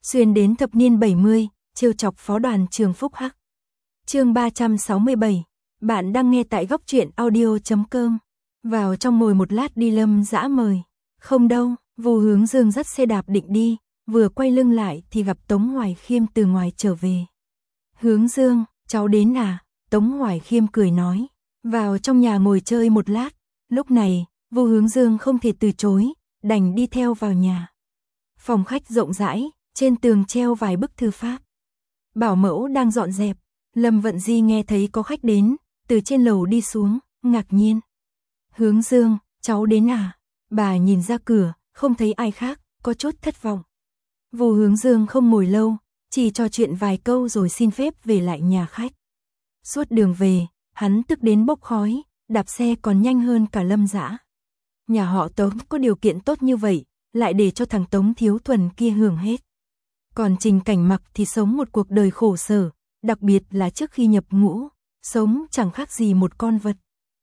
xuyên đến thập niên 70, trêu chọc phó đoàn trường Phúc Hắc. Chương 367, bạn đang nghe tại góc truyện audio.com. Vào trong ngồi một lát đi Lâm Dã mời. Không đâu, Vu Hướng Dương dắt xe đạp định đi, vừa quay lưng lại thì gặp Tống Hoài Khiêm từ ngoài trở về. Hướng Dương, cháu đến à? Tống Hoài Khiêm cười nói. Vào trong nhà ngồi chơi một lát. Lúc này, Vu Hướng Dương không thể từ chối, đành đi theo vào nhà. Phòng khách rộng rãi, trên tường treo vài bức thư pháp. Bảo mẫu đang dọn dẹp. Lâm Vận Di nghe thấy có khách đến, từ trên lầu đi xuống, ngạc nhiên. Hướng Dương, cháu đến à? Bà nhìn ra cửa, không thấy ai khác, có chút thất vọng. Vu Hướng Dương không ngồi lâu, chỉ trò chuyện vài câu rồi xin phép về lại nhà khách. Suốt đường về, hắn tức đến bốc khói, đạp xe còn nhanh hơn cả Lâm Dã. Nhà họ Tống có điều kiện tốt như vậy, lại để cho thằng Tống Thiếu Thuần kia hưởng hết. Còn Trình Cảnh Mặc thì sống một cuộc đời khổ sở, đặc biệt là trước khi nhập ngũ, sống chẳng khác gì một con vật.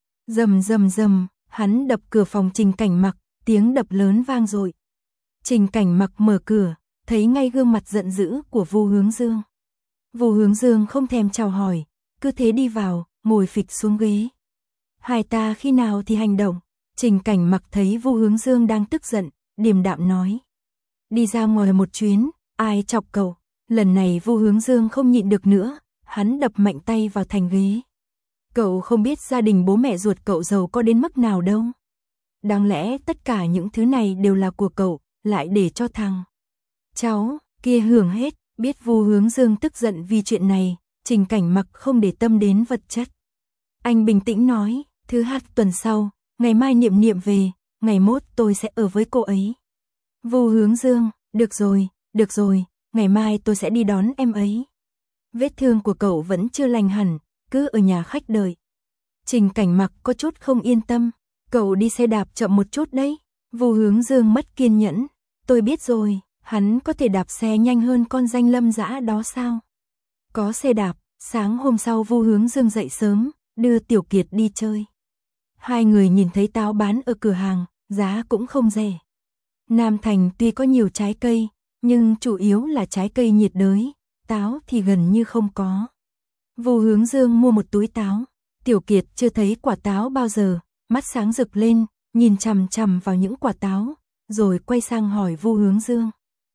Rầm rầm rầm, hắn đập cửa phòng Trình Cảnh Mặc, tiếng đập lớn vang dội. Trình Cảnh Mặc mở cửa, thấy ngay gương mặt giận dữ của Vu Hướng Dương. Vu Hướng Dương không thèm chào hỏi, cứ thế đi vào, ngồi phịch xuống ghế. Hai ta khi nào thì hành động? Trình Cảnh Mặc thấy Vu Hướng Dương đang tức giận, điềm đạm nói. Đi ra ngoài một chuyến, ai chọc cậu? Lần này Vu Hướng Dương không nhịn được nữa, hắn đập mạnh tay vào thành ghế. Cậu không biết gia đình bố mẹ ruột cậu giàu có đến mức nào đâu. Đáng lẽ tất cả những thứ này đều là của cậu, lại để cho thằng cháu kia hưởng hết. Biết Vu Hướng Dương tức giận vì chuyện này, Trình Cảnh Mặc không để tâm đến vật chất. Anh bình tĩnh nói, thứ hai tuần sau, ngày mai Niệm Niệm về, ngày mốt tôi sẽ ở với cô ấy. Vu Hướng Dương, được rồi, ngày mai tôi sẽ đi đón em ấy. Vết thương của cậu vẫn chưa lành hẳn, cứ ở nhà khách đợi. Trình Cảnh Mặc có chút không yên tâm, cậu đi xe đạp chậm một chút đấy. Vu Hướng Dương mất kiên nhẫn, tôi biết rồi, hắn có thể đạp xe nhanh hơn con danh Lâm Dã đó sao? Có xe đạp, sáng hôm sau Vu Hướng Dương dậy sớm, đưa Tiểu Kiệt đi chơi. Hai người nhìn thấy táo bán ở cửa hàng, giá cũng không rẻ. Nam Thành tuy có nhiều trái cây, nhưng chủ yếu là trái cây nhiệt đới, táo thì gần như không có. Vu Hướng Dương mua một túi táo, Tiểu Kiệt chưa thấy quả táo bao giờ, mắt sáng rực lên, nhìn chằm chằm vào những quả táo, rồi quay sang hỏi Vu Hướng Dương.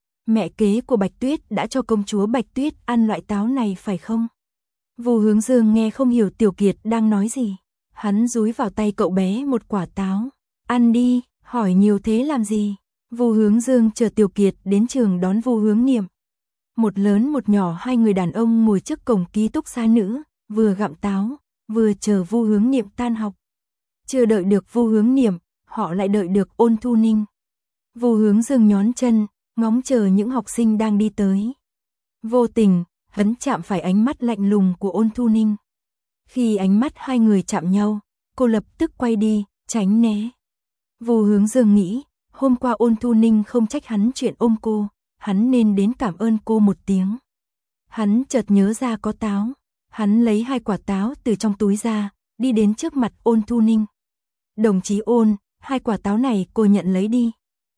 Mẹ kế của Bạch Tuyết đã cho công chúa Bạch Tuyết ăn loại táo này phải không? Vu Hướng Dương nghe không hiểu Tiểu Kiệt đang nói gì. Hắn dúi vào tay cậu bé một quả táo. Ăn đi, hỏi nhiều thế làm gì? Vu Hướng Dương chờ Tiểu Kiệt đến trường đón Vu Hướng Niệm. Một lớn một nhỏ hai người đàn ông ngồi trước cổng ký túc xá nữ, vừa gặm táo, vừa chờ Vu Hướng Niệm tan học. Chưa đợi được Vu Hướng Niệm, họ lại đợi được Ôn Thu Ninh. Vu Hướng Dương nhón chân, ngóng chờ những học sinh đang đi tới. Vô tình, hắn chạm phải ánh mắt lạnh lùng của Ôn Thu Ninh. Khi ánh mắt hai người chạm nhau, cô lập tức quay đi, tránh né. Vu Hướng Dương nghĩ, hôm qua Ôn Thu Ninh không trách hắn chuyện ôm cô, hắn nên đến cảm ơn cô một tiếng. Hắn chợt nhớ ra có táo, hắn lấy hai quả táo từ trong túi ra, đi đến trước mặt Ôn Thu Ninh. Đồng chí Ôn, hai quả táo này cô nhận lấy đi.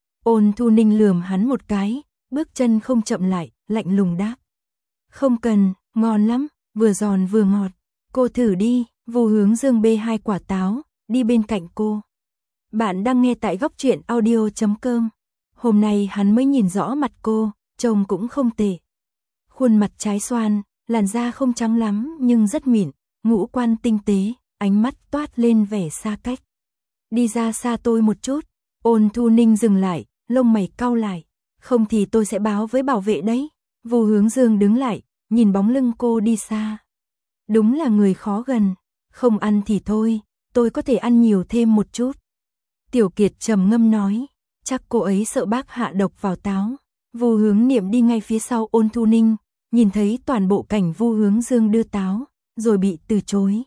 Ôn Thu Ninh lườm hắn một cái, bước chân không chậm lại, lạnh lùng đáp. Không cần, ngon lắm, vừa giòn vừa ngọt. Cô thử đi. Vu Hướng Dương bê hai quả táo, đi bên cạnh cô. Bạn đang nghe tại góc truyện audio.com. Hôm nay hắn mới nhìn rõ mặt cô, trông cũng không tệ. Khuôn mặt trái xoan, làn da không trắng lắm nhưng rất mịn, ngũ quan tinh tế, ánh mắt toát lên vẻ xa cách. Đi ra xa tôi một chút. Ôn Thu Ninh dừng lại, lông mày cau lại. Không thì tôi sẽ báo với bảo vệ đấy. Vu Hướng Dương đứng lại, nhìn bóng lưng cô đi xa. Đúng là người khó gần. Không ăn thì thôi, tôi có thể ăn nhiều thêm một chút. Tiểu Kiệt trầm ngâm nói, chắc cô ấy sợ bác hạ độc vào táo. Vu Hướng Niệm đi ngay phía sau Ôn Thu Ninh, nhìn thấy toàn bộ cảnh Vu Hướng Dương đưa táo, rồi bị từ chối.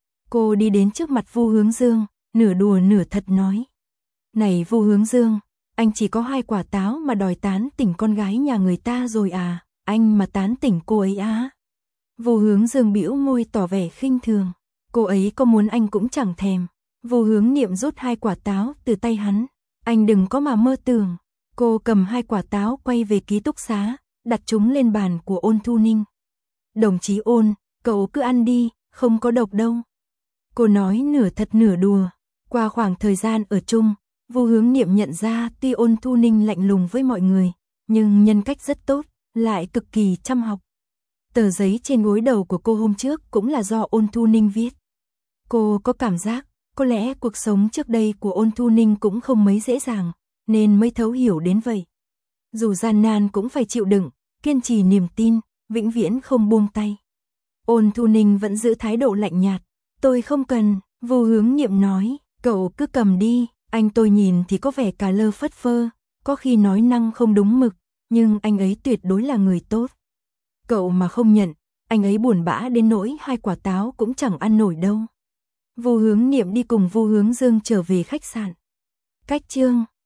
Cô đi đến trước mặt Vu Hướng Dương, nửa đùa nửa thật nói. Này Vu Hướng Dương, anh chỉ có hai quả táo mà đòi tán tỉnh con gái nhà người ta rồi à, anh mà tán tỉnh cô ấy á. Vu Hướng Dương bĩu môi tỏ vẻ khinh thường, cô ấy có muốn anh cũng chẳng thèm. Vu Hướng Niệm rút hai quả táo từ tay hắn, anh đừng có mà mơ tưởng. Cô cầm hai quả táo quay về ký túc xá, đặt chúng lên bàn của Ôn Thu Ninh. Đồng chí Ôn, cậu cứ ăn đi, không có độc đâu. Cô nói nửa thật nửa đùa. Qua khoảng thời gian ở chung, Vu Hướng Niệm nhận ra tuy Ôn Thu Ninh lạnh lùng với mọi người, nhưng nhân cách rất tốt, lại cực kỳ chăm học. Tờ giấy trên gối đầu của cô hôm trước cũng là do Ôn Thu Ninh viết. Cô có cảm giác, có lẽ cuộc sống trước đây của Ôn Thu Ninh cũng không mấy dễ dàng, nên mới thấu hiểu đến vậy. Dù gian nan cũng phải chịu đựng, kiên trì niềm tin, vĩnh viễn không buông tay. Ôn Thu Ninh vẫn giữ thái độ lạnh nhạt. Tôi không cần, Vu Hướng Niệm nói, cậu cứ cầm đi, anh tôi nhìn thì có vẻ cà lơ phất phơ, có khi nói năng không đúng mực, nhưng anh ấy tuyệt đối là người tốt. Cậu mà không nhận, anh ấy buồn bã đến nỗi 2 quả táo cũng chẳng ăn nổi đâu. Vu Hướng Niệm đi cùng Vu Hướng Dương trở về khách sạn. Cách chương